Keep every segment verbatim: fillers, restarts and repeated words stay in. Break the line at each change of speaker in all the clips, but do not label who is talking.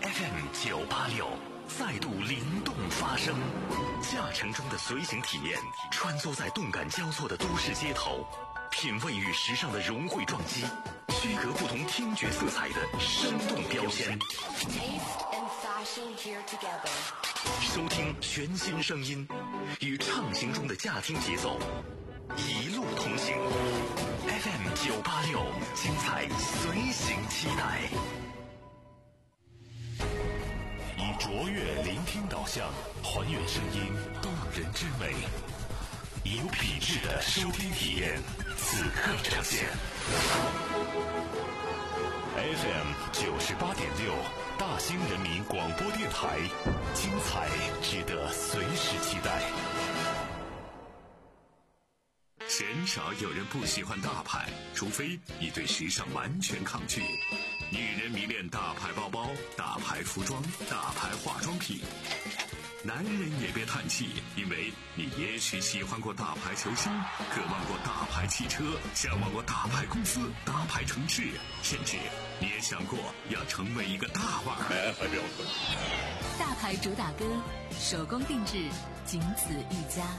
F M 九八六再度灵动发声，驾乘中的随行体验，穿梭在动感交错的都市街头，品味与时尚的融汇撞击，区隔不同听觉色彩的生动标签。收听全新声音，与畅行中的驾听节奏，一路同行。F M 九八六，精彩随行期待。以卓越聆听导向，还原声音动人之美，以有品质的收听体验，此刻呈现。F M 九十八点六，大兴人民广播电台，精彩值得随时期待。鲜少有人不喜欢大牌，除非你对时尚完全抗拒。女人迷恋大牌包包、大牌服装、大牌化妆品。男人也别叹气，因为你也许喜欢过大牌球星，渴望过大牌汽车，向往过大牌公司、大牌城市，甚至你也想过要成为一个大腕儿。
大牌主打歌，手工定制，仅此一家。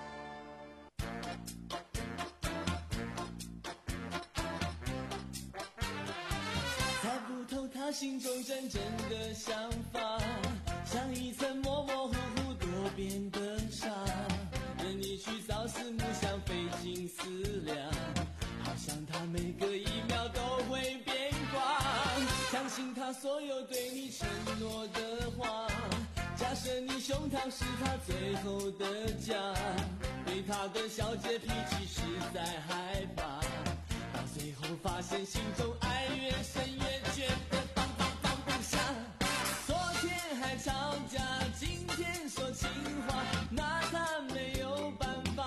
他心中真正的想法，像一层模模糊糊多变的沙，任你去朝思暮想，费尽思量，好像他每个一秒都会变卦。相信他所有对你承诺的话，假设你胸膛是他最后的家，对他的小姐脾气实在害怕，到最后发现心中爱越深越觉得还吵架，今天说情话，拿他没有办法。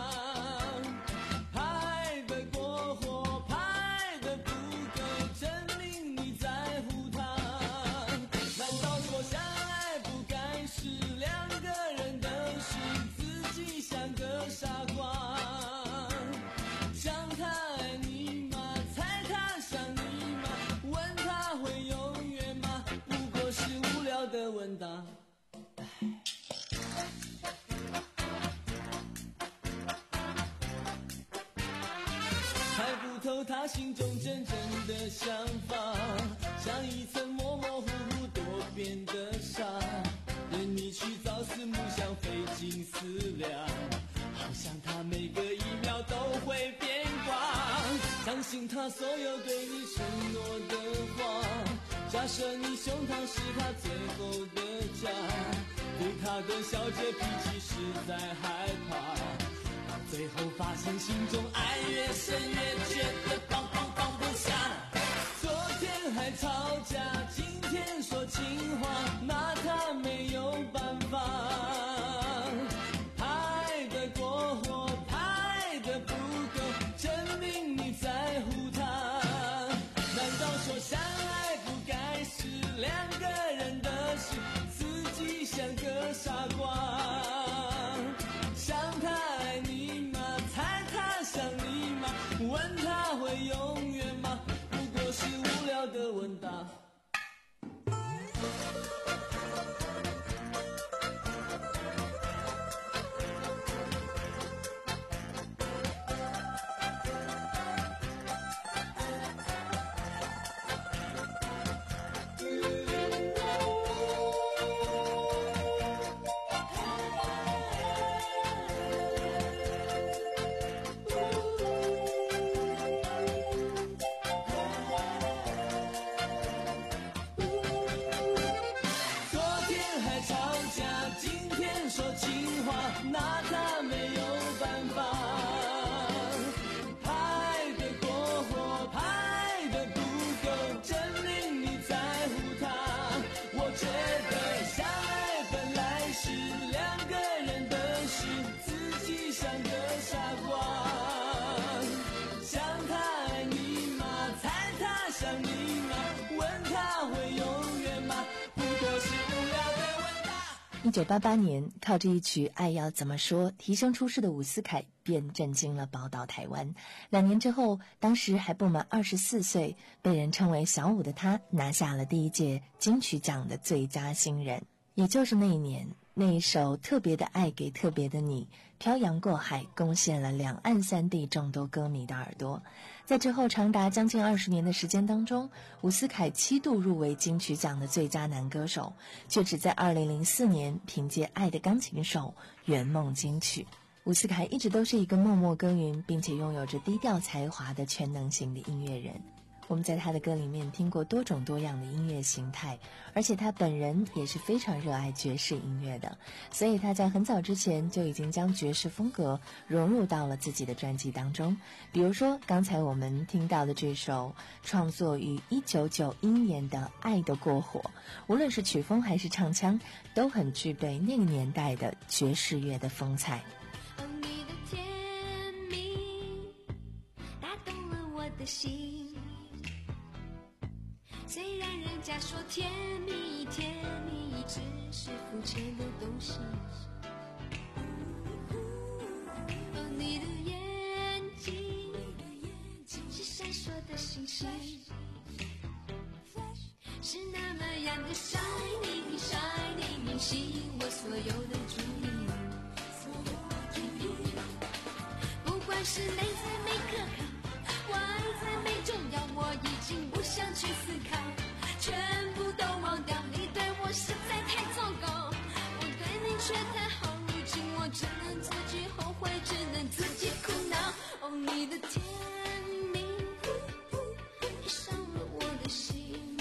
拍得过火，拍得不够，证明你在乎他。难道说相爱不该是两个人的事，自己像个傻瓜？想他爱你吗？猜他想你吗？问他会永远吗？不过是无聊的问答。猜不透他心中真正的想法，像一层模模糊糊多变的沙，任你去朝思暮想，费尽思量，好像他每个一秒都会变卦。相信他所有对你承诺的话，假设你胸膛是他最后的家，对他的小姐脾气实在害怕，到最后发现心中爱越深越觉得放放放不下。昨天还吵架，今天说情话，拿他没有办法。拍得过火，拍得不够，证明你在乎他。难道说相爱不该是两个人的事，自己像个傻瓜？想他爱你吗？猜他想你吗？问他会永远吗？不过是无聊的问答。拿他没有办法。拍得过火，拍得不够，证明你在乎他。我觉得相爱本来是两个人的事，自己像个傻瓜。想他爱你吗？猜他想你吗？问他会永远吗？不过是无聊的问答。
一九八八年，靠着一曲《爱要怎么说》提升出世的伍思凯便震惊了宝岛台湾。两年之后，当时还不满二十四岁，被人称为小伍的他拿下了第一届金曲奖的最佳新人。也就是那一年，那一首《特别的爱给特别的你》漂洋过海，攻陷了两岸三地众多歌迷的耳朵。在之后长达将近二十年的时间当中，伍思凯七度入围金曲奖的最佳男歌手，却只在二零零四年凭借《爱的钢琴手》圆梦金曲。伍思凯一直都是一个默默耕耘并且拥有着低调才华的全能型的音乐人。我们在他的歌里面听过多种多样的音乐形态，而且他本人也是非常热爱爵士音乐的，所以他在很早之前就已经将爵士风格融入到了自己的专辑当中。比如说刚才我们听到的这首创作于一九九一年的《爱的过火》，无论是曲风还是唱腔，都很具备那个年代的爵士乐的风采。
哦，你的甜蜜打动了我的心，虽然人家说甜蜜甜蜜只是肤浅的东西，哦，你的眼睛是闪烁的星星，是那么样的 shining shining， 吸引我所有的注意。不管是内在美可靠，外在美重要，我已经不想去思考，全部都忘掉，你对我实在太糟糕，我对你却太好，如今我只能自己后悔，只能自己苦恼。哦，你的甜蜜伤了我的心，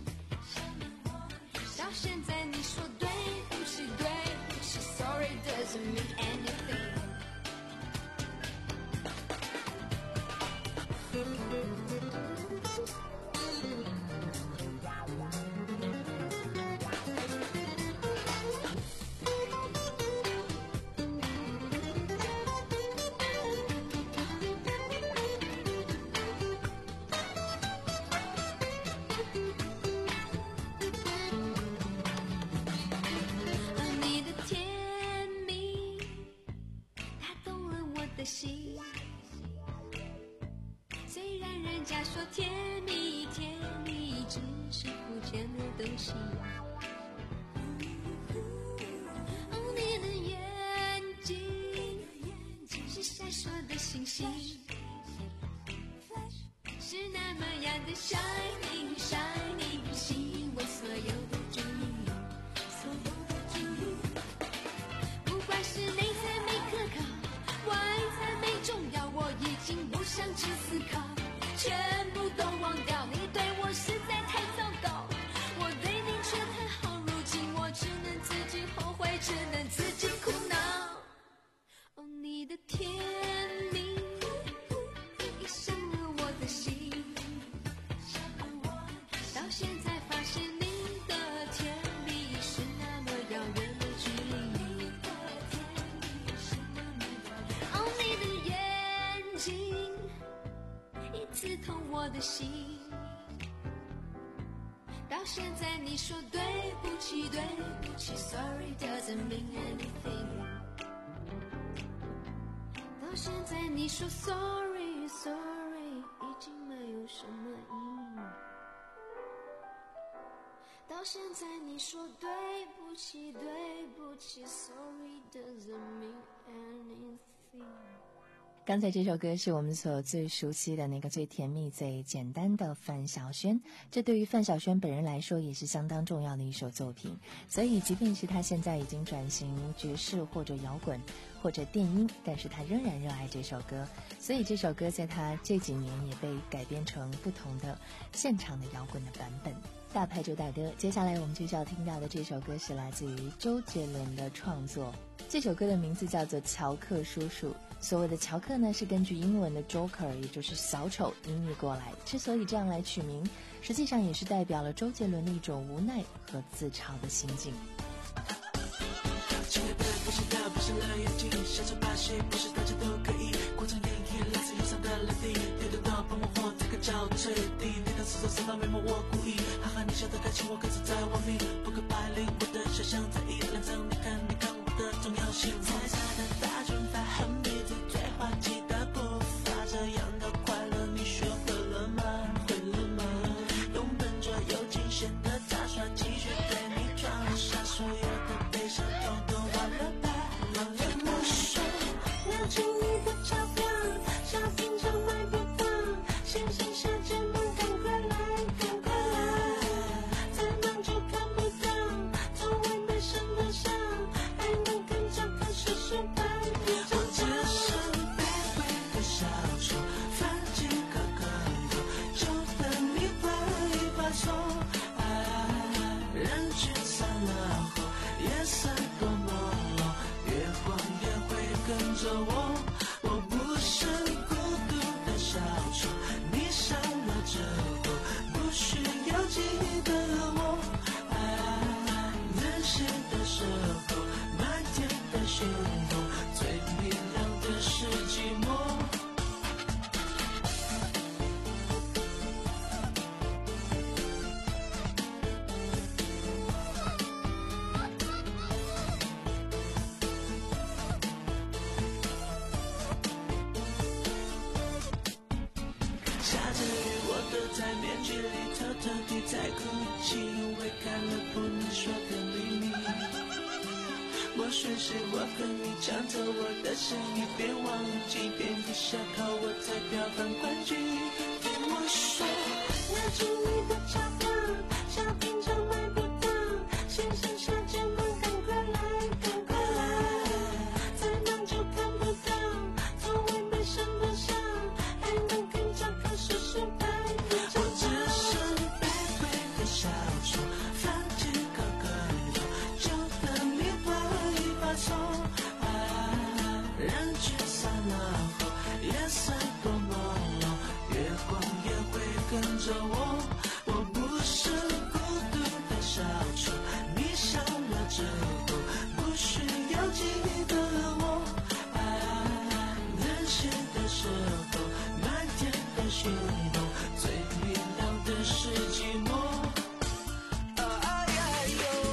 到现在你说对不起对不起 Sorry doesn't mean anything。心，虽然人家说甜蜜甜蜜只是肤浅的东西，哦，你的眼睛是闪烁的星星，是那么样的 shining shining， 吸引我所有的注意，所有的注意，不管是内在美可靠，外在美重要，我已经不想去思考，全部都忘掉，你对我实在太糟糕，我对你却太好，如今我只能自己后悔，只能自己苦恼。哦，你的甜蜜已伤了我的心，到现在发现你的甜蜜是那么遥远的距离。哦，你的眼睛已刺痛我的心，到现在你说对不起对不起 Sorry doesn't mean anything， 到现在你说 Sorry Sorry 已经没有什么意义，到现在你说对不起对不起 Sorry doesn't mean anything。
刚才这首歌是我们所最熟悉的那个最甜蜜最简单的范晓萱，这对于范晓萱本人来说也是相当重要的一首作品，所以即便是她现在已经转型爵士或者摇滚或者电音，但是她仍然热爱这首歌，所以这首歌在她这几年也被改编成不同的现场的摇滚的版本。大牌主打歌，接下来我们就是要听到的这首歌是来自于周杰伦的创作，这首歌的名字叫做乔克叔叔。所谓的乔克呢，是根据英文的 Joker 也就是小丑音译过来，之所以这样来取名，实际上也是代表了周杰伦的一种无奈和自嘲的心境。
亲爱的，不是他闭上了眼睛，想着把戏不是大家都可以，过场演绎来自忧伤的泪滴，跌跌到帮我活这个叫的彻底，你的四周三道眉毛我故意，哈哈你笑的感情我可是在玩命，扑克牌里我的小象在一两张，你看你看我的重要性，彩彩的大卷发很迷着最滑稽的步伐，这样的快乐你学会了吗？会了吗？用笨拙又惊险的杂耍继续对你装傻，所有的悲伤统统忘了吧，忘了吧。说拿出你的钞票，小品场买不到，先生小姐们赶快来，赶快来，再忙就看不到，从未被伤的伤，还能更加看世事百变。我只是卑微的小丑，犯几个跟头，就等你挥一把手。哎，人群散了后，夜色多朦胧，月光也会跟着我。我不是孤独的小丑，你伤了之后，不需要记得我。哎，任性的时候，满天的星空，最明亮的是寂寞。下着雨，我躲在面具里，偷偷地在哭泣，因为看了不能说的秘密。我顺势，我和你抢走我的生意，别忘记遍地小考，我才票房冠军。对我说，拿出你的钞票，小品场买不到，先生小姐们赶快来，赶快来，再忙就看不到，从未被伤的伤，还能更加看世事百变。我只是卑微的小丑，犯几个跟头，就等你挥一把手。哎，人群散了后，夜色多朦胧，月光也会跟着我。我不是孤独的小丑，你伤了之后，不需要记得我。哎，任性的时候，满天的星空，最明亮的是寂寞。哎呀呦！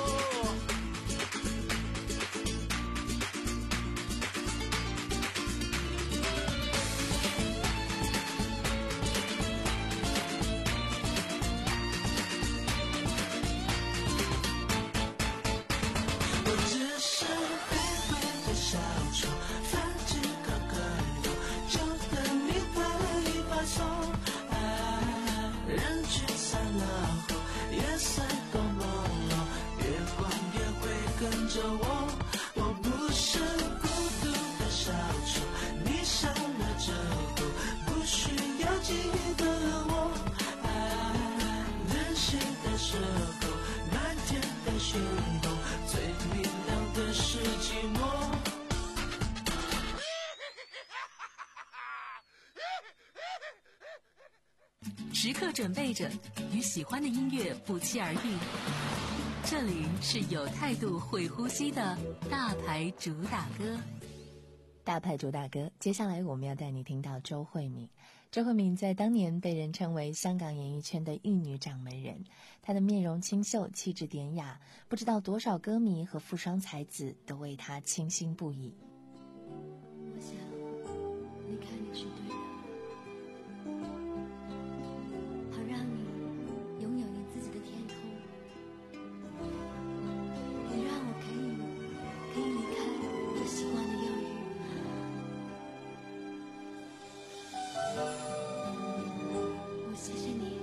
我只是卑微的小丑，犯几个跟头，就等你挥一把手。哎，人群散了后，夜色多朦胧，月光也会跟着我。我不是孤独的小丑，你伤了之后，不需要记得我。哎，任性的时候，满天的星空，最明亮的是寂寞。
时刻准备着与喜欢的音乐不期而遇。这里是有态度、会呼吸的大牌主打歌。
大牌主打歌，接下来我们要带你听到周慧敏。周慧敏在当年被人称为香港演艺圈的玉女掌门人，她的面容清秀，气质典雅，不知道多少歌迷和富商才子都为她倾心不已。
我想离开你是对的，好让你拥有你自己的天空，也让我可以可以离开我习惯的忧郁。我谢谢你，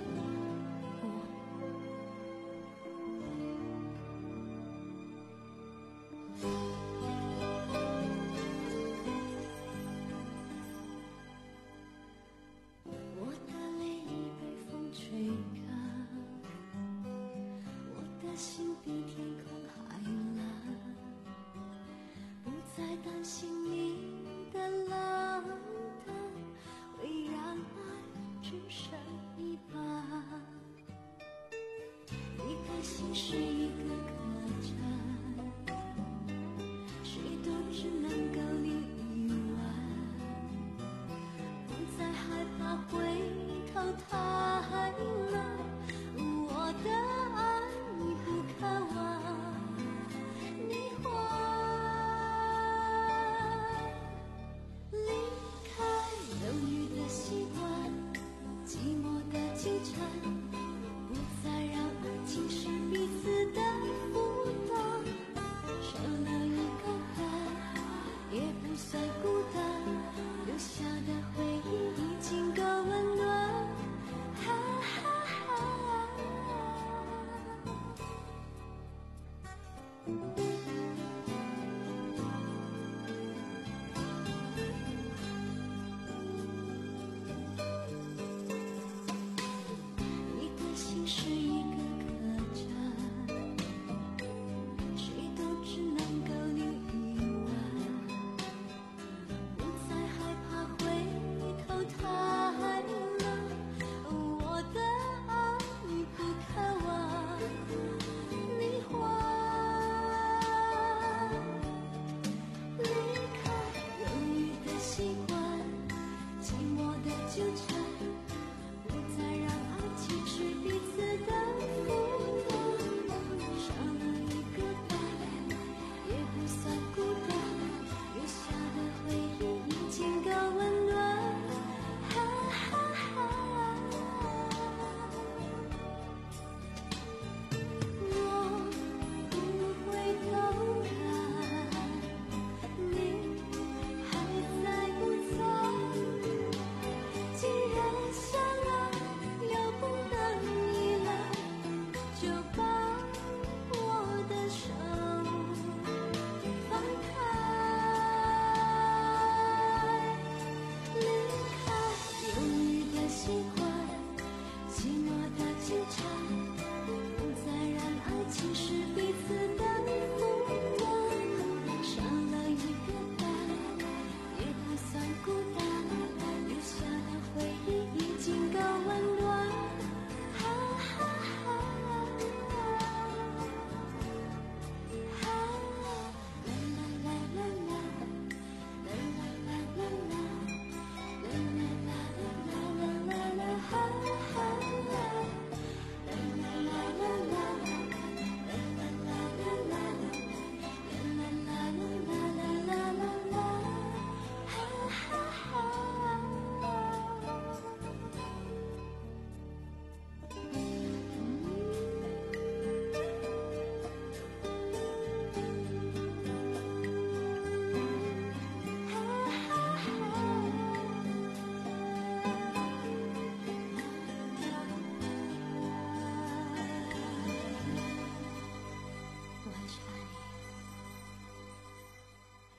我的泪已被风吹干，我的心比天空还蓝，不再担心你的冷淡会让爱只剩一半。一颗心是一个客栈，谁都只能够留一晚，不再害怕回头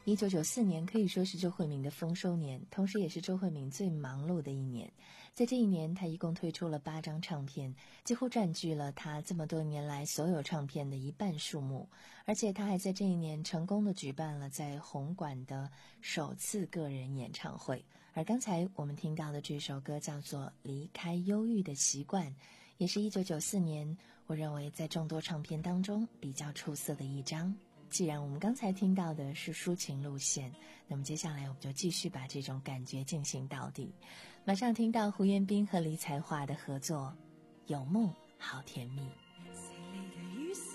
一九九四年可以说是周慧敏的丰收年，同时也是周慧敏最忙碌的一年。在这一年，她一共推出了八张唱片，几乎占据了她这么多年来所有唱片的一半数目。而且她还在这一年成功的举办了在红馆的首次个人演唱会。而刚才我们听到的这首歌叫做《离开忧郁的习惯》，也是一九九四年我认为在众多唱片当中比较出色的一张。既然我们刚才听到的是抒情路线，那么接下来我们就继续把这种感觉进行到底。马上听到胡彦斌和李彩桦的合作《有梦好甜蜜》。
碎泪的雨丝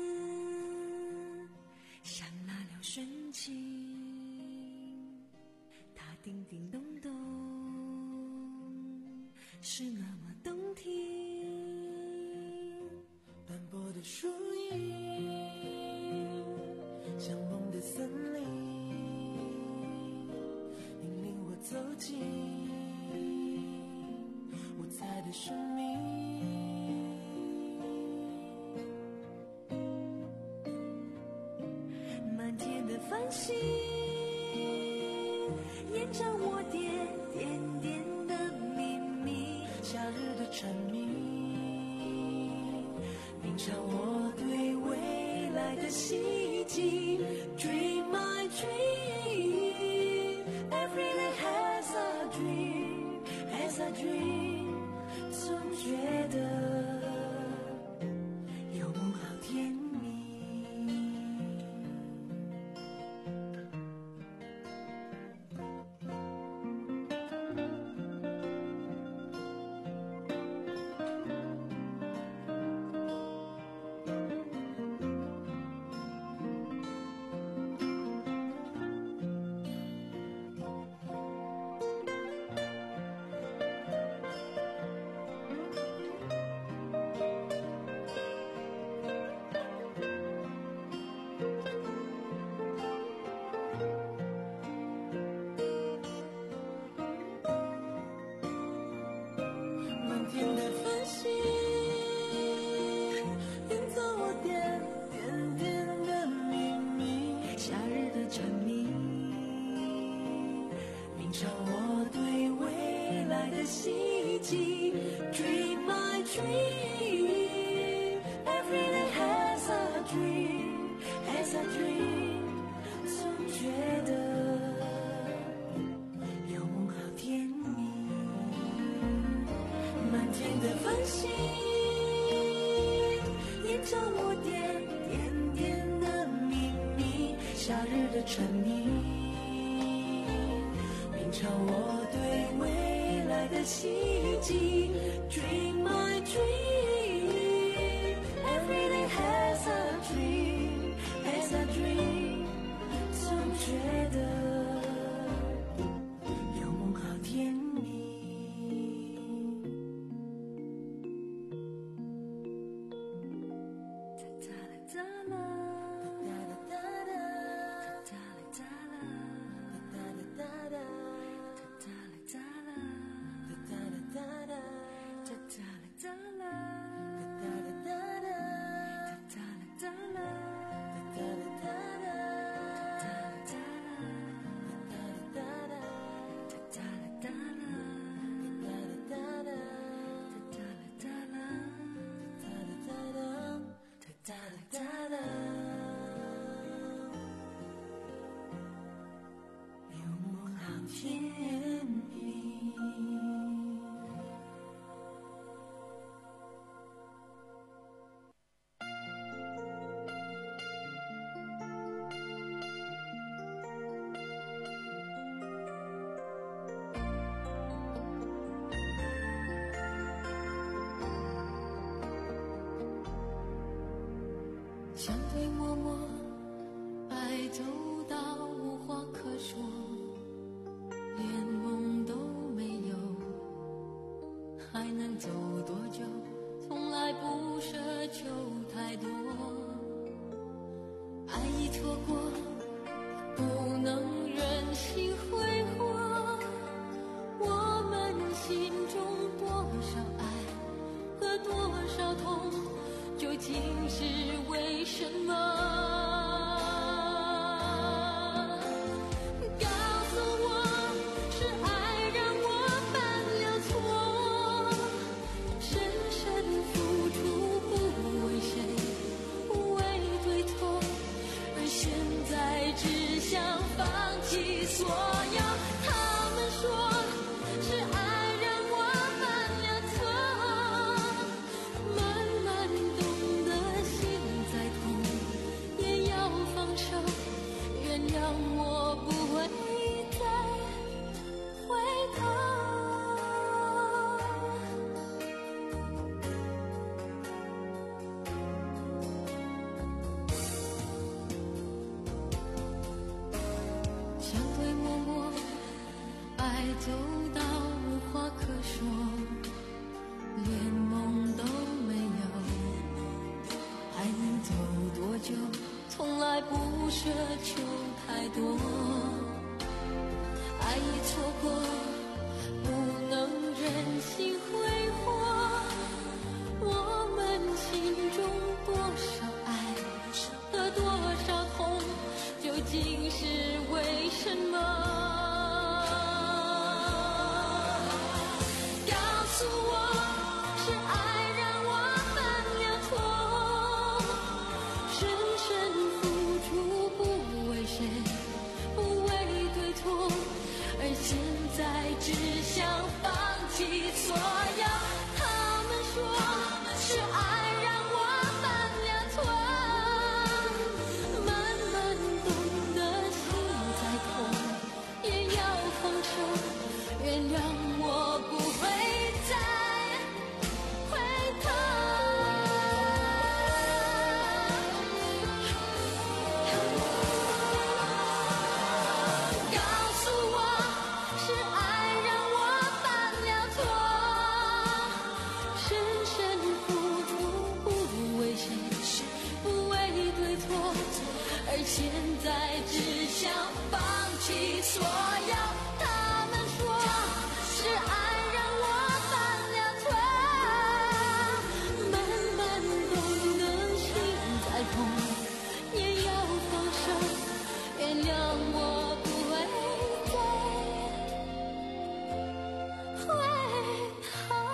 像那流瞬间，它叮叮咚咚是那么动听，
斑驳的树影像梦的森林，引领我走进五彩的生命。
满天的繁星沿着我点点点的秘密，
夏日的蝉鸣品尝我对未来的希冀。Dream my dream, every day has a dream, has a dream。 总觉得有梦好甜蜜。
Dream my dream, every day has a dream, has a dream。 总觉得有梦好甜蜜。满天的繁星沿着我点点点的秘密，夏日的蝉鸣品尝我对未来的希冀。 Dream my dream, every day has a dream, has a dream。 总觉得有梦好甜蜜。哒啦哒啦，哒啦哒啦，哒啦哒啦，哒啦哒啦，哒啦哒啦，哒啦哒啦。哒啦哒啦，哒啦哒啦，哒啦哒啦，哒啦哒啦，哒啦哒啦，哒啦哒啦，哒啦哒啦，哒啦哒啦，哒啦哒啦，哒啦哒啦，哒啦哒啦。有梦好甜蜜。
相对默默，爱走到无话可说，连梦都没有，还能走多久？从来不奢求太多，爱已错过，不能任性挥霍。我们心中多少爱和多少痛，究竟是为什么？
走到无话可说，连梦都没有，还能走多久？从来不奢求太多，爱已错过，不能任性挥霍。我们心中多少爱和多少痛，究竟是为什么？只想放弃所有，他们说是爱让我犯了错，慢慢懂得心再痛也要放手，原谅我不会再回头。告诉我是爱而现在只想放弃所有，他们说是爱让我犯了错，慢慢懂得心再痛也要放手，原谅我不会再回头。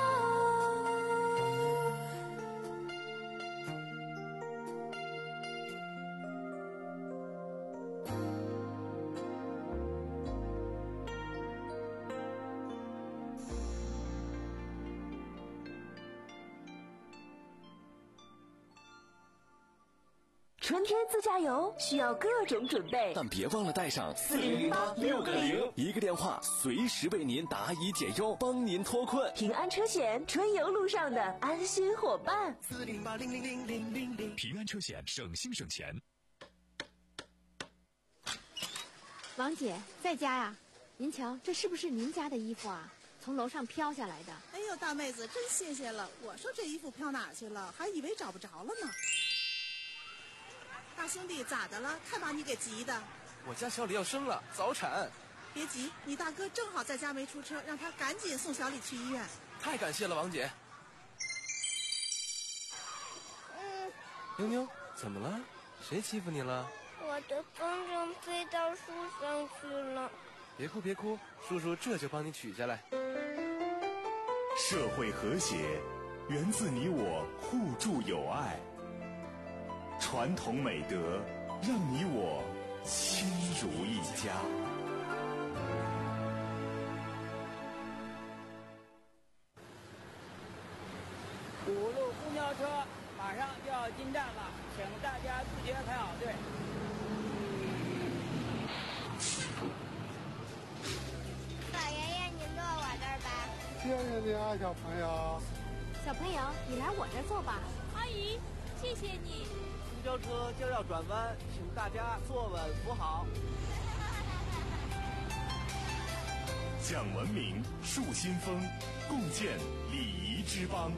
春天自驾游需要各种准备，
但别忘了带上
四零零八六个零，
一个电话随时为您答疑解忧，帮您脱困。
平安车险，春游路上的安心伙伴。
四零八零零零零零零，
平安车险，省心省钱。
王姐在家呀？您瞧，这是不是您家的衣服啊？从楼上飘下来的。
哎呦，大妹子，真谢谢了。我说这衣服飘哪去了，还以为找不着了呢。大兄弟，咋的了？看把你给急的。
我家小李要生了，早产。
别急，你大哥正好在家没出车，让他赶紧送小李去医院。
太感谢了，王姐。
嗯。
妞妞，怎么了？谁欺负你了？
我的风筝飞到树上去了。
别哭别哭，叔叔这就帮你取下来。
社会和谐源自你我互助友爱，传统美德让你我亲如一家。
五路公交车马上就要进站了，请大家自觉排好队。
老爷爷，您坐我这儿吧。
谢谢你啊，小朋友。
小朋友，你来我这儿坐吧。
阿姨，谢谢你。
公交车就要转弯，请大家坐稳扶好。
讲文明，树新风，共建礼仪之邦。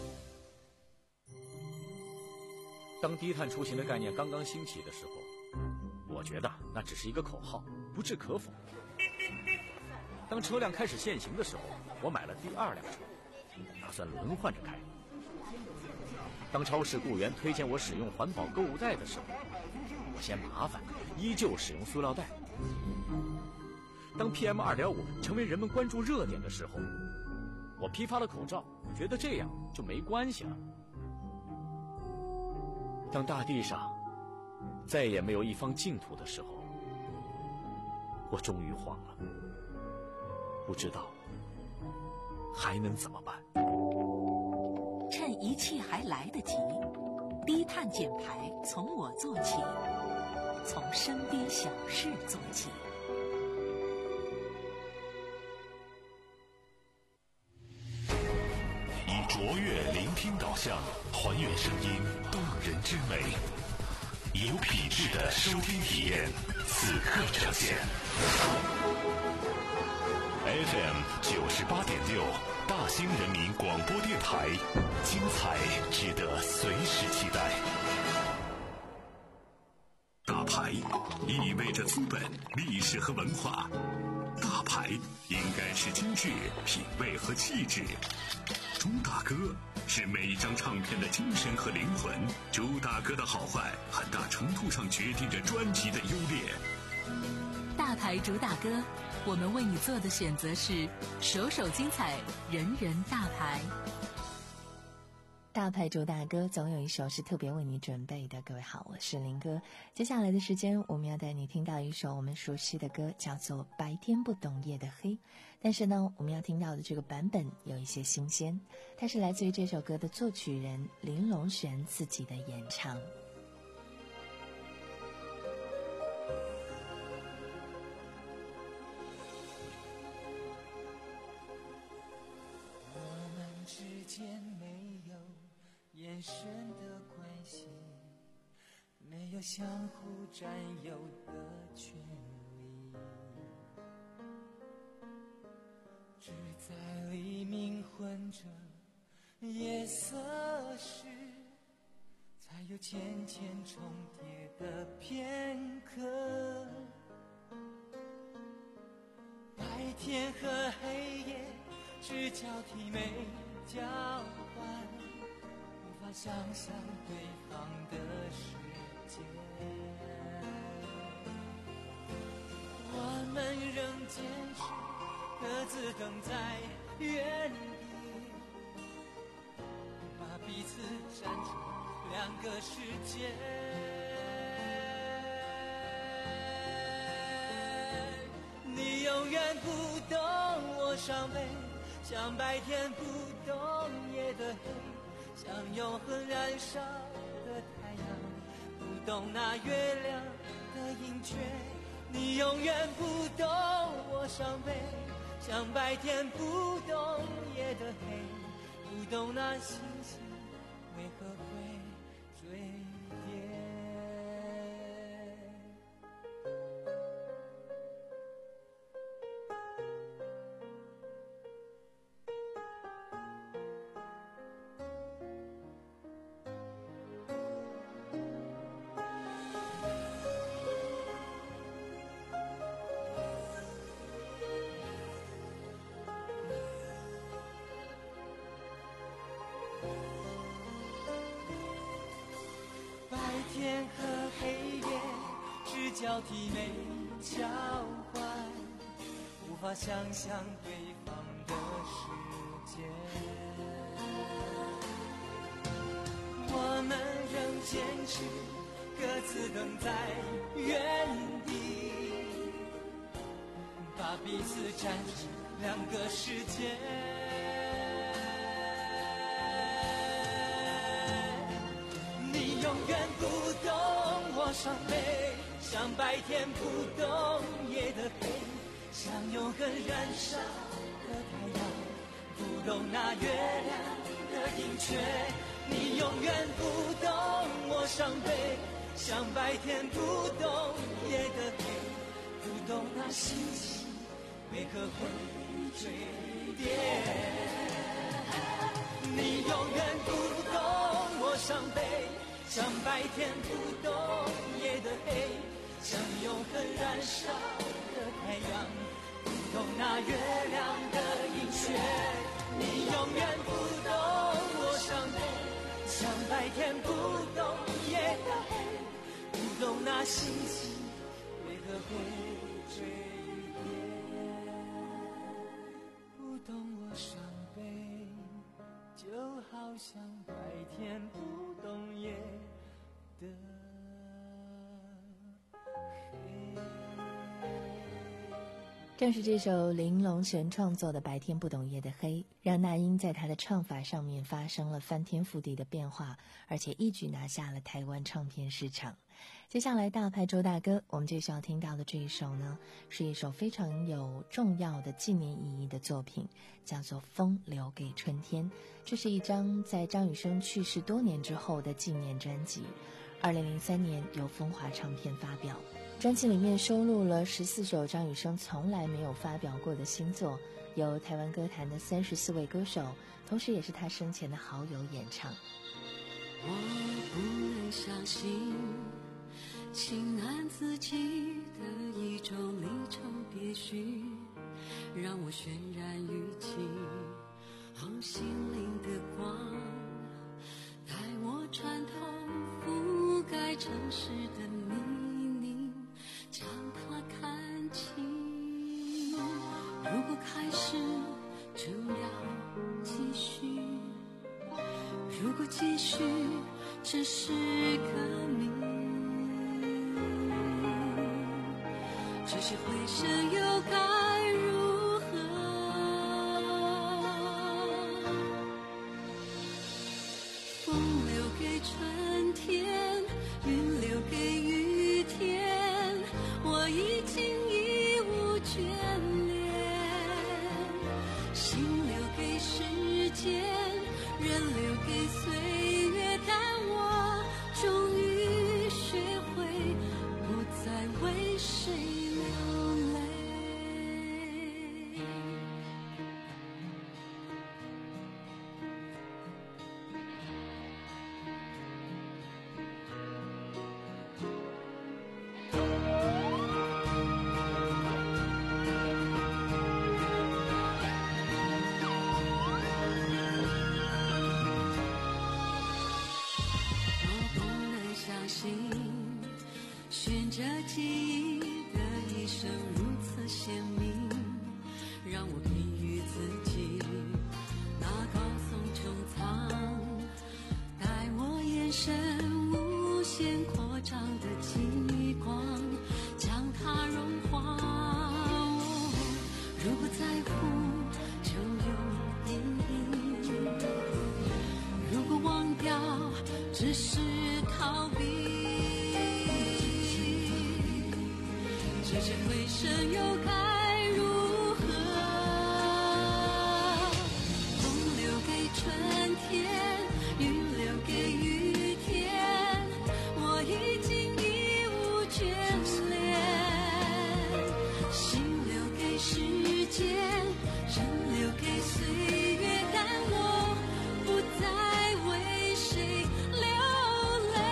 当低碳出行的概念刚刚兴起的时候，我觉得那只是一个口号，不置可否。当车辆开始限行的时候，我买了第二辆车，打算轮换着开。当超市雇员推荐我使用环保购物袋的时候，我嫌麻烦，依旧使用塑料袋。当 P M 二点五 成为人们关注热点的时候，我批发了口罩，觉得这样就没关系了。当大地上再也没有一方净土的时候，我终于慌了，不知道还能怎么办。
趁一切还来得及，低碳减排从我做起，从身边小事做起。
以卓越聆听导向，还原声音动人之美，有品质的收听体验，此刻呈现。 F M 九十八点六，大兴人民广播电台，精彩值得随时期待。大牌意味着资本、历史和文化，大牌应该是精致、品味和气质。朱大哥是每一张唱片的精神和灵魂，朱大哥的好坏很大程度上决定着专辑的优劣。
大牌主打歌，我们为你做的选择是首首精彩，人人大牌。
大牌主打歌总有一首是特别为你准备的。各位好，我是林哥。接下来的时间，我们要带你听到一首我们熟悉的歌，叫做《白天不懂夜的黑》。但是呢，我们要听到的这个版本有一些新鲜，它是来自于这首歌的作曲人林隆璇自己的演唱。
我们之间没有眼神的关系，没有相互占有的权利，只在黎明混着夜色时，才有渐渐重叠的片刻。白天和黑夜只交替没交换，无法想象对方的世界。我们仍坚持各自等在原地，把彼此站成两个世界。你永远不懂我伤悲，像白天不懂夜的黑，像永恒燃烧的太阳，不懂那月亮的盈缺。你永远不懂我伤悲，像白天不懂夜的黑，不懂那星星为何会坠跌。天和黑夜只交替没交换，无法想象对方的世界。我们仍坚持各自等在原地，把彼此站成两个世界。你永远不懂我伤悲，像白天不懂夜的黑，像永恒燃烧的太阳，不懂那月亮的盈缺。你永远不懂我伤悲，像白天不懂夜的黑，不懂那星星为何会坠跌。你永远不懂我伤悲，像白天不懂夜的黑，像永恒燃烧的太阳，不懂那月亮的盈缺。你永远不懂我伤悲，像白天不懂夜的黑，不懂那星星为何会坠跌。不懂我伤悲，就好像白天不懂夜的黑。
正是这首林隆璇创作的《白天不懂夜的黑》，让那英在他的唱法上面发生了翻天覆地的变化，而且一举拿下了台湾唱片市场。接下来大牌周大哥，我们这需要听到的这一首呢，是一首非常有重要的纪念意义的作品，叫做《风留给春天》。这是一张在张雨生去世多年之后的纪念专辑，二零零三年由风华唱片发表。 专辑里面收录了十四首张雨生从来没有发表过的新作，由台湾歌坛的三十四位歌手，同时也是他生前的好友演唱。
我不能相信情难自己的一种离愁别绪，让我渲染语气，红心灵的光带我穿透覆盖城市的泥泞，将它看清。如果开始就要继续，如果继续只是个谜，这些回声又该如何？风留给春天，云留给雨天，我已经已无眷恋。心留给时间，人留给岁月，但我终于学会不再为谁流泪。循着记忆的一生如此鲜明，让我给予自己那高耸穹苍，带我眼神无限扩张的极光，将它融化。哦，如果在乎就有意义，如果忘掉只是逃避，这些回声又该如何？风留给春天，云留给雨天，我已经已无眷恋。心留给时间，人留给岁月，但我不再为谁流泪。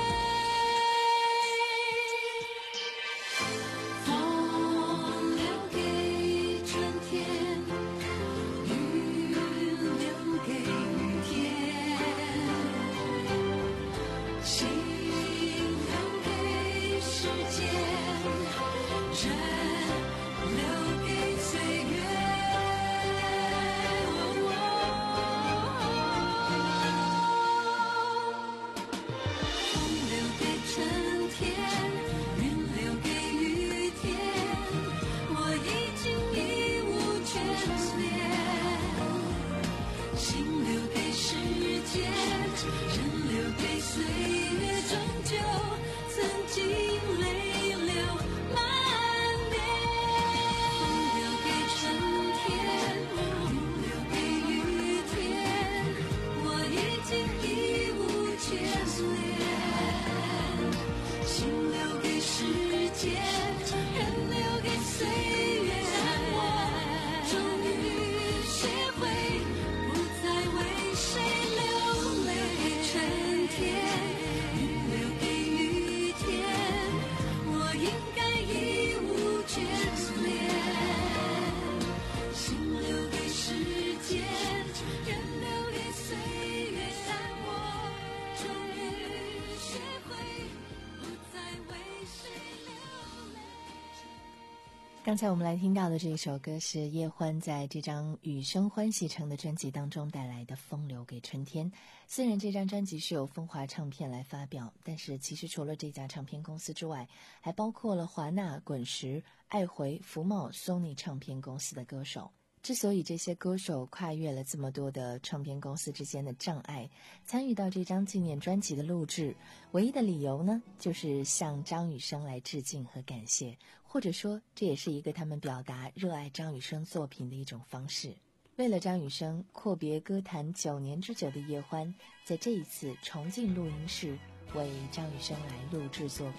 刚才我们来听到的这一首歌是叶欢在这张《雨声欢喜城》的专辑当中带来的《风流给春天》。虽然这张专辑是由风华唱片来发表，但是其实除了这家唱片公司之外，还包括了华纳、滚石、爱回、福茂、Sony 唱片公司的歌手。之所以这些歌手跨越了这么多的唱片公司之间的障碍，参与到这张纪念专辑的录制，唯一的理由呢，就是向张雨生来致敬和感谢，或者说这也是一个他们表达热爱张雨生作品的一种方式。为了张雨生，阔别歌坛九年之久的叶欢，在这一次重进录音室为张雨生来录制作品。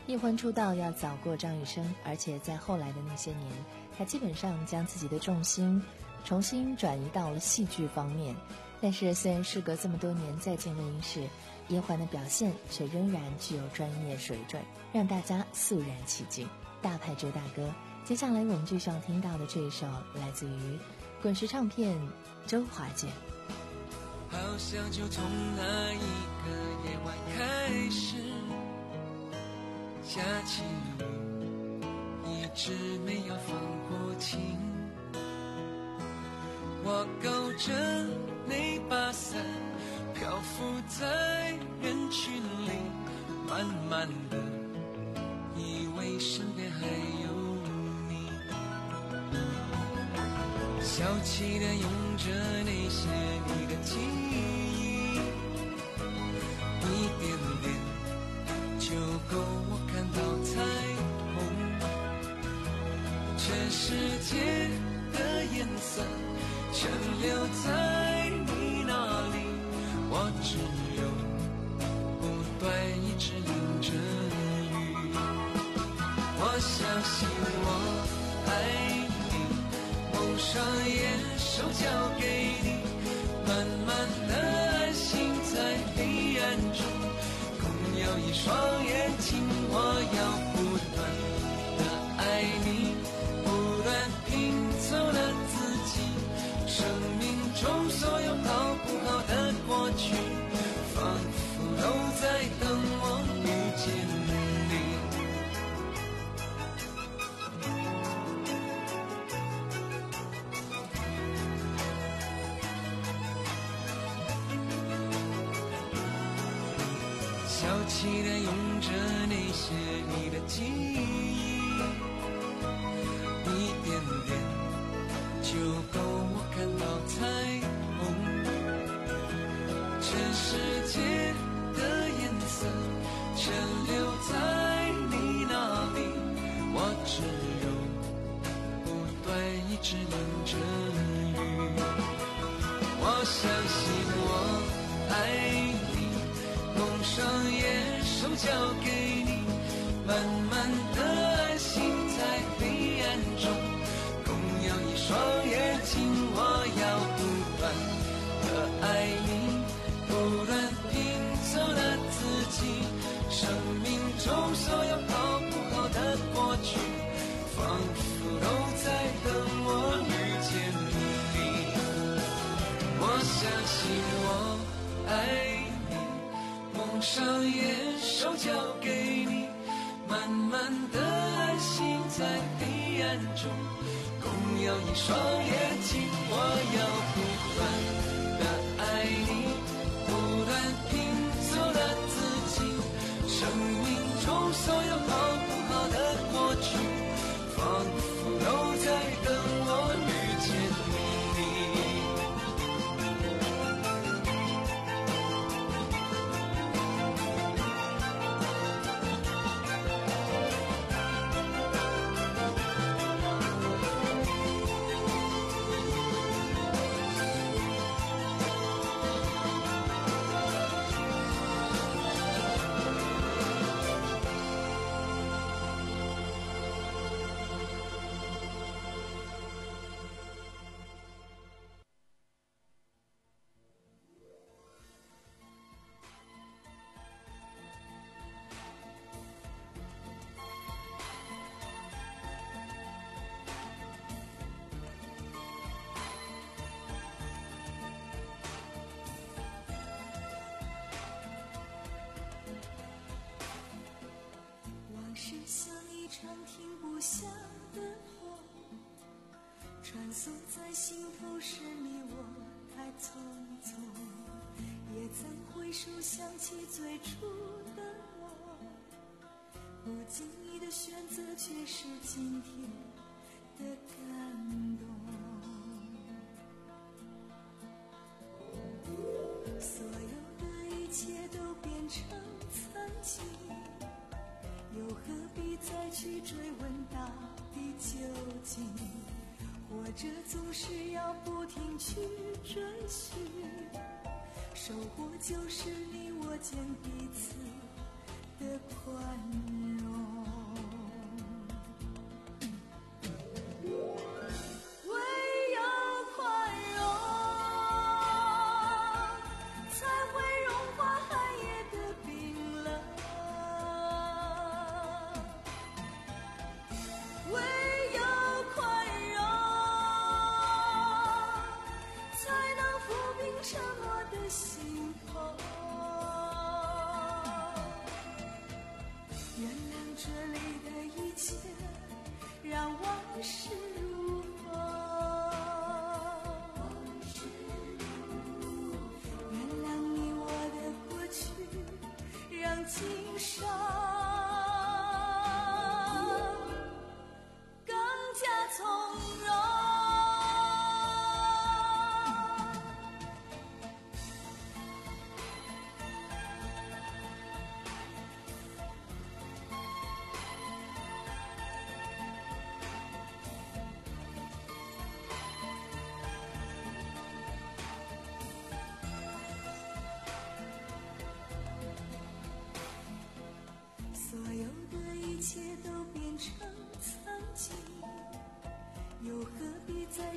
叶欢出道要早过张雨生，而且在后来的那些年，他基本上将自己的重心重新转移到了戏剧方面。但是虽然时隔这么多年再进录音室，叶欢的表现却仍然具有专业水准，让大家肃然起敬。大牌周大哥，接下来我们继续要听到的这一首来自于滚石唱片周华健。
好像就从那一个夜晚开始，下起雨，一直没有放过晴。我勾着那把伞，漂浮在人群里，慢慢的以为身边还有你，小气的用着那些你的记忆，一点点就够我看到彩虹。全世界的颜色全留在你那里，我只有不断一直淋着雨。我相信我爱你，蒙上眼手交给你，慢慢的安心在黑暗中，共有一双眼睛。我要不断的爱你，不断拼凑了自己，生命中所有好不好的过去，仿佛都在等我遇见你。小气的用着那些你的记忆，一点点就够我看到彩虹。全世界的颜色全留在你那里，我只有不断一直淋着雨。我相信我爱你，蒙上眼手交给你，慢慢的安心在黑暗中，共有一双眼睛。我要不断的爱你，不断拼凑了自己，生命中所有好不好的过去，仿佛都在等我遇见你。我相信我爱你，蒙上眼手交给你，慢慢的安心在黑暗中，共有一双眼睛。我要不断的爱你，不断拼凑了自己，生命中所有好不好的过去，仿佛都在等我遇见你。
是像一场停不下的风，穿梭在心头，是你我太匆匆，也曾回首想起最初的我，不经意的选择却是今天的感动。所有的一切都变成曾经，又何必再去追问到底究竟？活着总是要不停去追寻，收获就是你我间彼此的宽容。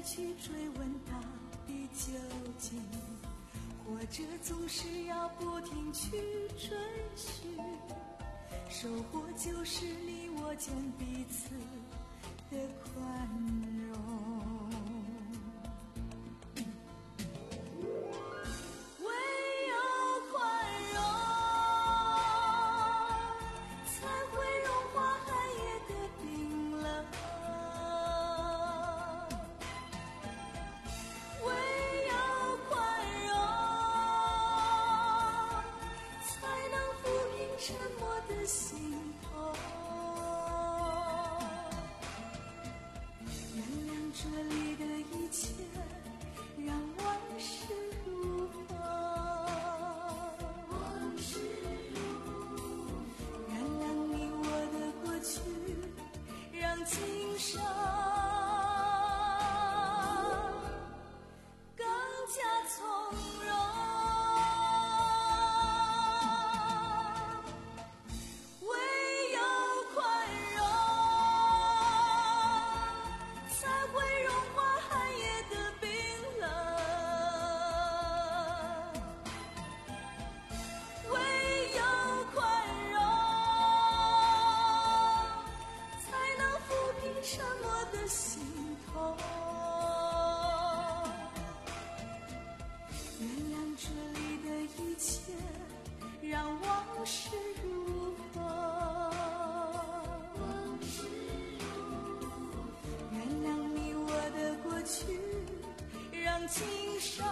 去追问到底究竟，或者总是要不停去追寻，收获就是你我间彼此的宽容。情伤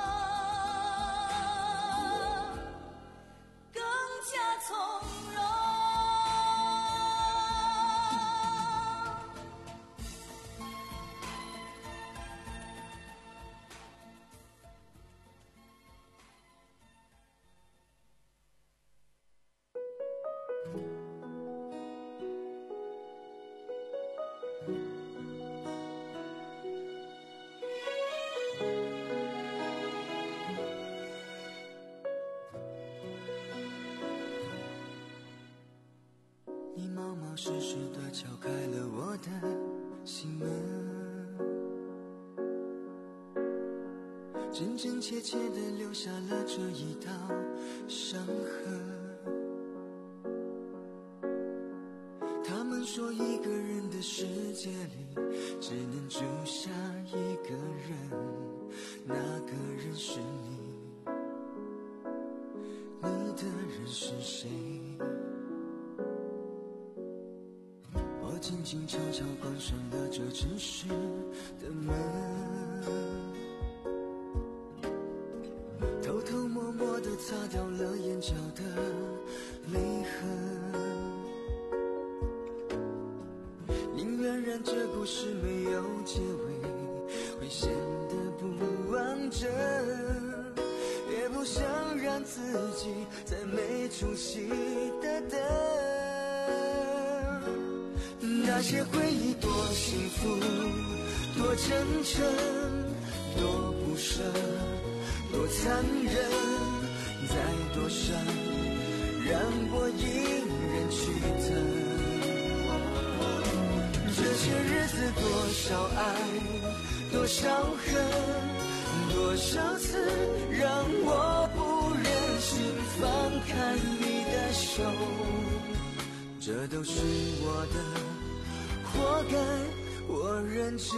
更加从容。
实时地敲开了我的心门，真真切切地留下了这一道伤痕。他们说一个人的世界里只能住下一个人，那个人是你，你的人是谁？轻轻悄悄关上了这城市的门，偷偷摸摸地擦掉了眼角的泪痕，宁愿让这故事没有结尾，会显得不完整，也不想让自己再没出息的等。那些回忆多幸福，多真诚，多不舍，多残忍，再多伤，让我隐忍去疼。这些日子多少爱，多少恨，多少次让我不忍心放开你的手，这都是我的活该，我认真。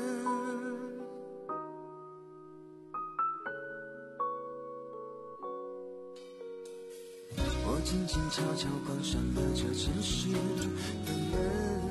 我静静悄悄关上了这城市的门，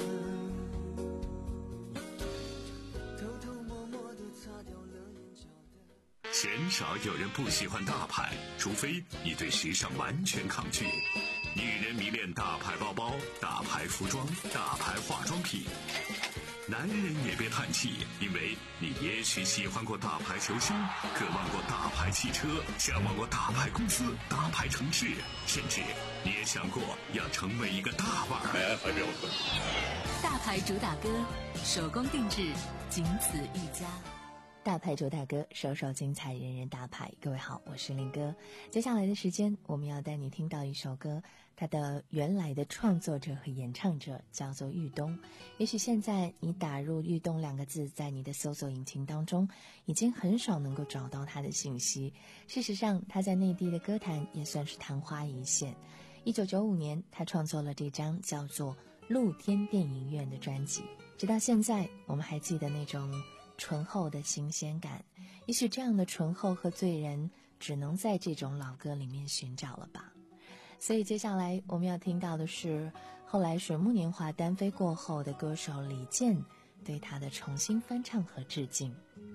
偷偷摸摸地擦掉了眼角的。
鲜少有人不喜欢大牌，除非你对时尚完全抗拒。女人迷恋大牌包包、大牌服装、大牌化妆品，男人也别叹气，因为你也许喜欢过大牌球星，渴望过大牌汽车，向往过大牌公司、大牌城市，甚至你也想过要成为一个大腕儿。
大牌主打歌，手工定制，仅此一家。
大牌主打歌，首首精彩，人人大牌。各位好，我是林哥。接下来的时间，我们要带你听到一首歌，它的原来的创作者和演唱者叫做玉东。也许现在你打入玉东两个字，在你的搜索引擎当中，已经很少能够找到他的信息。事实上，他在内地的歌坛也算是昙花一现。一九九五年，他创作了这张叫做《露天电影院》的专辑。直到现在，我们还记得那种醇厚的新鲜感，也许这样的醇厚和醉人只能在这种老歌里面寻找了吧。所以接下来我们要听到的是后来水木年华单飞过后的歌手李健对他的重新翻唱和致敬。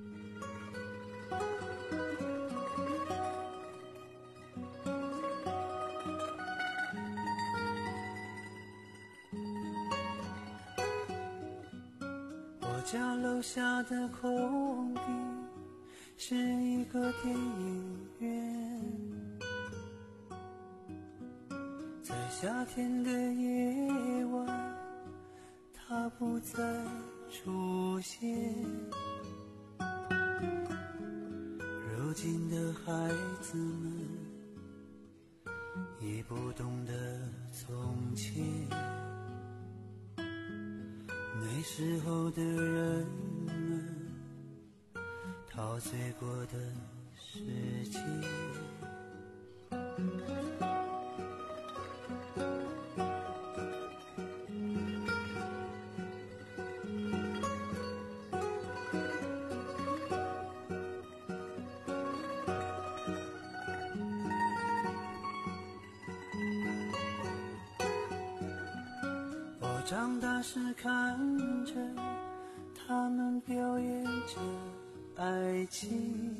家楼下的空地是一个电影院，在夏天的夜晚，它不再出现。如今的孩子们已不懂得从前，那时候的人们陶醉过的世界。我长大时看着他们表演着爱情，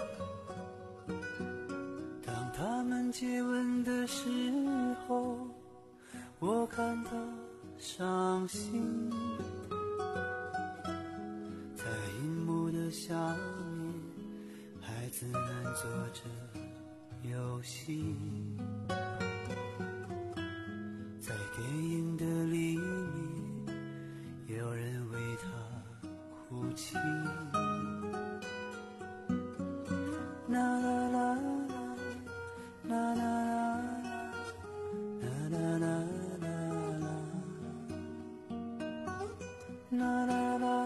当他们接吻的时候，我感到伤心。在荧幕的下面，孩子们做着游戏，在电影的里面，有人为他哭泣。啦啦啦啦啦啦啦啦啦啦啦啦啦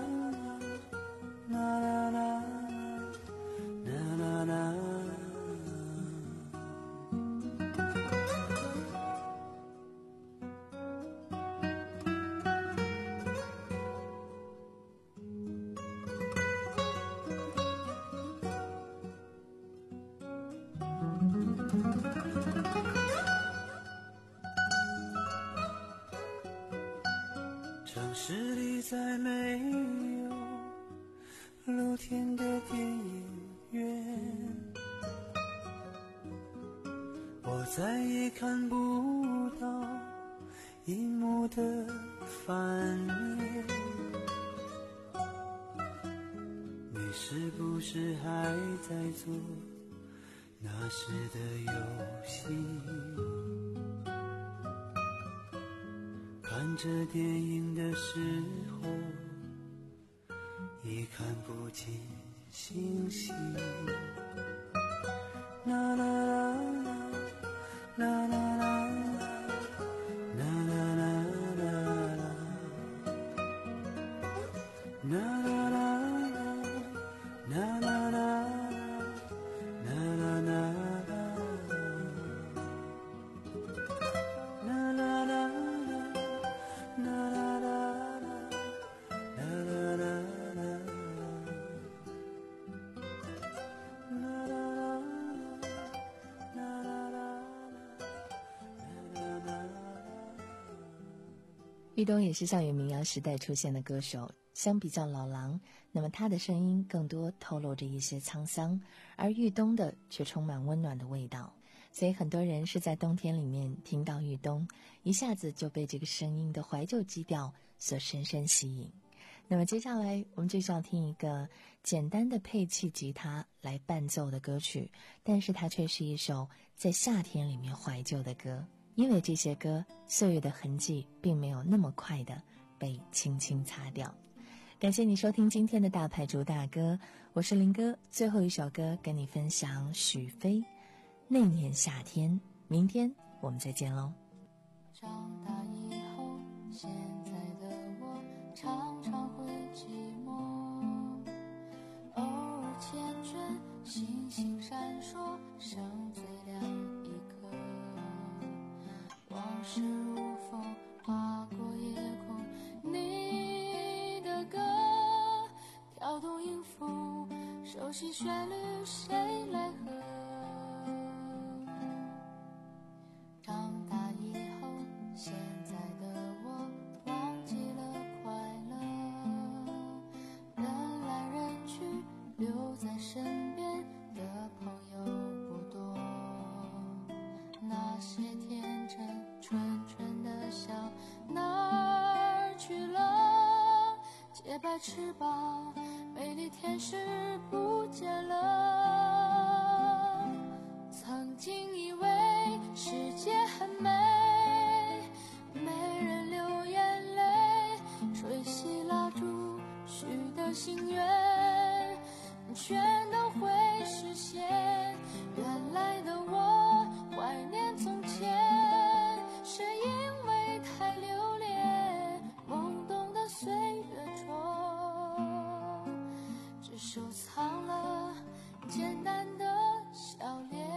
城市里再没有露天的电影院，我再也看不到荧幕的反面。你是不是还在做那时的游戏？看着电影的时候，已看不见星星。啦啦啦啦啦啦啦啦啦啦啦啦啦啦啦啦啦啦。
玉东也是校园民谣时代出现的歌手，相比较老狼，那么他的声音更多透露着一些沧桑，而玉东的却充满温暖的味道。所以很多人是在冬天里面听到玉东，一下子就被这个声音的怀旧基调所深深吸引。那么接下来我们就要听一个简单的配器吉他来伴奏的歌曲，但是它却是一首在夏天里面怀旧的歌。因为这些歌岁月的痕迹并没有那么快的被轻轻擦掉。 感谢你收听今天的大牌主打歌，我是林哥。最后一首歌跟你分享许飞《那年夏天》，明天我们再见喽。
长大以后，现在的我常常会寂寞，偶尔缱绻，星星闪烁，剩最亮一颗。往事如风，划过夜空，你的歌跳动音符，熟悉旋律，谁来和？长大以后，现在的我忘记了快乐，人来人去，留在身边的朋友不多。那些天真纯纯的笑哪儿去了？洁白翅膀，美丽天使不见了。曾经以为世界很美，没人流眼泪，吹熄蜡烛许的心愿，全都会实现。原来的我怀念从前，是因为太留恋懵懂的岁月中，只收藏了简单的笑脸。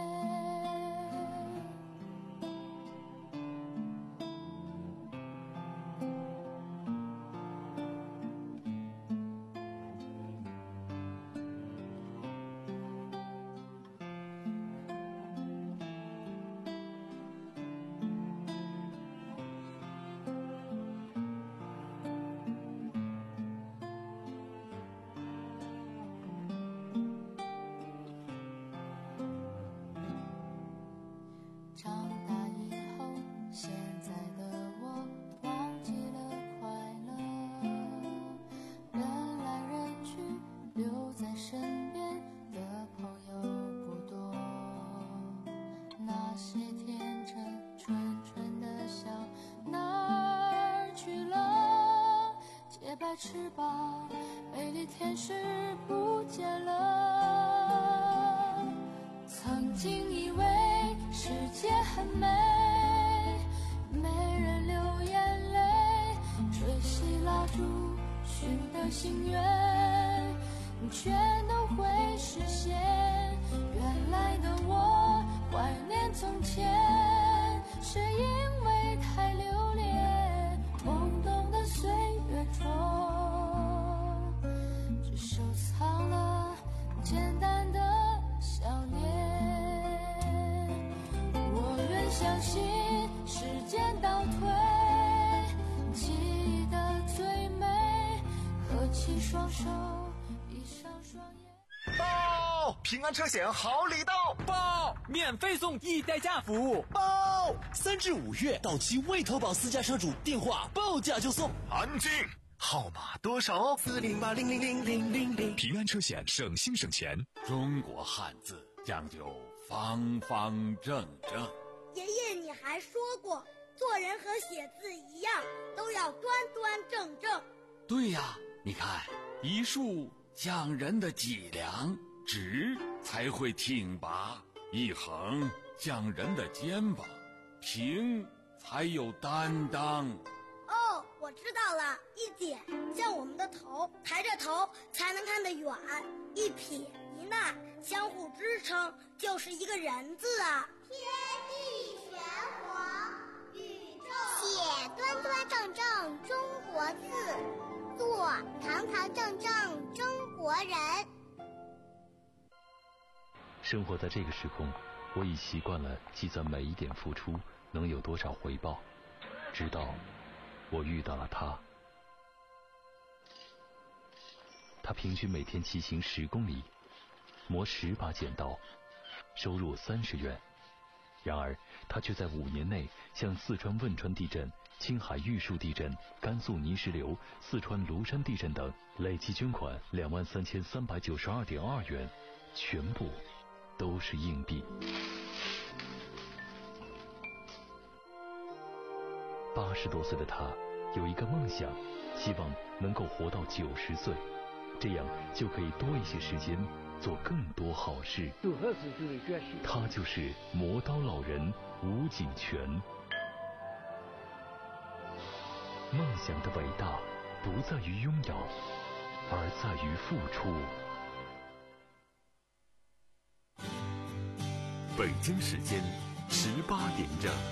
长大以后，现在的我忘记了快乐，人来人去，留在身边的朋友不多。那些天真纯纯的笑哪儿去了？洁白翅膀，美丽天使不见了。曾经以为世界很美，没人流眼泪，吹熄蜡烛许的心愿，全都会实现。原来的我怀念从前，是因为太留恋懵懂的岁月中，只收藏了简单的笑脸。相信时间倒退，记忆的最美，合起双手，闭上双眼。
报！平安车险好礼到！
报！免费送易代驾服务！
报！三至五月到期未投保私家车主，电话报价就送。安静！号码多少？四零八零零零零零零。
平安车险，省心省钱。
中国汉字讲究方方正正。
爷爷，你还说过，做人和写字一样，都要端端正正。
对呀，你看，一竖讲人的脊梁，直才会挺拔；一横讲人的肩膀，平才有担当。
哦，我知道了，一点像我们的头，抬着头才能看得远；一撇一捺相互支撑，就是一个人字啊。
天地玄黄，宇宙写端端正正中国字，做堂堂正正中国人。
生活在这个时空，我已习惯了计算每一点付出能有多少回报，直到我遇到了他。他平均每天骑行十公里，磨十把剪刀，收入三十元。然而他却在五年内向四川汶川地震、青海玉树地震、甘肃泥石流、四川庐山地震等累计捐款两万三千三百九十二点二元，全部都是硬币。八十多岁的他有一个梦想，希望能够活到九十岁，这样就可以多一些时间做更多好事。
做好事就是决心。
他就是磨刀老人吴锦泉。梦想的伟大不在于拥有，而在于付出。
北京时间十八点整。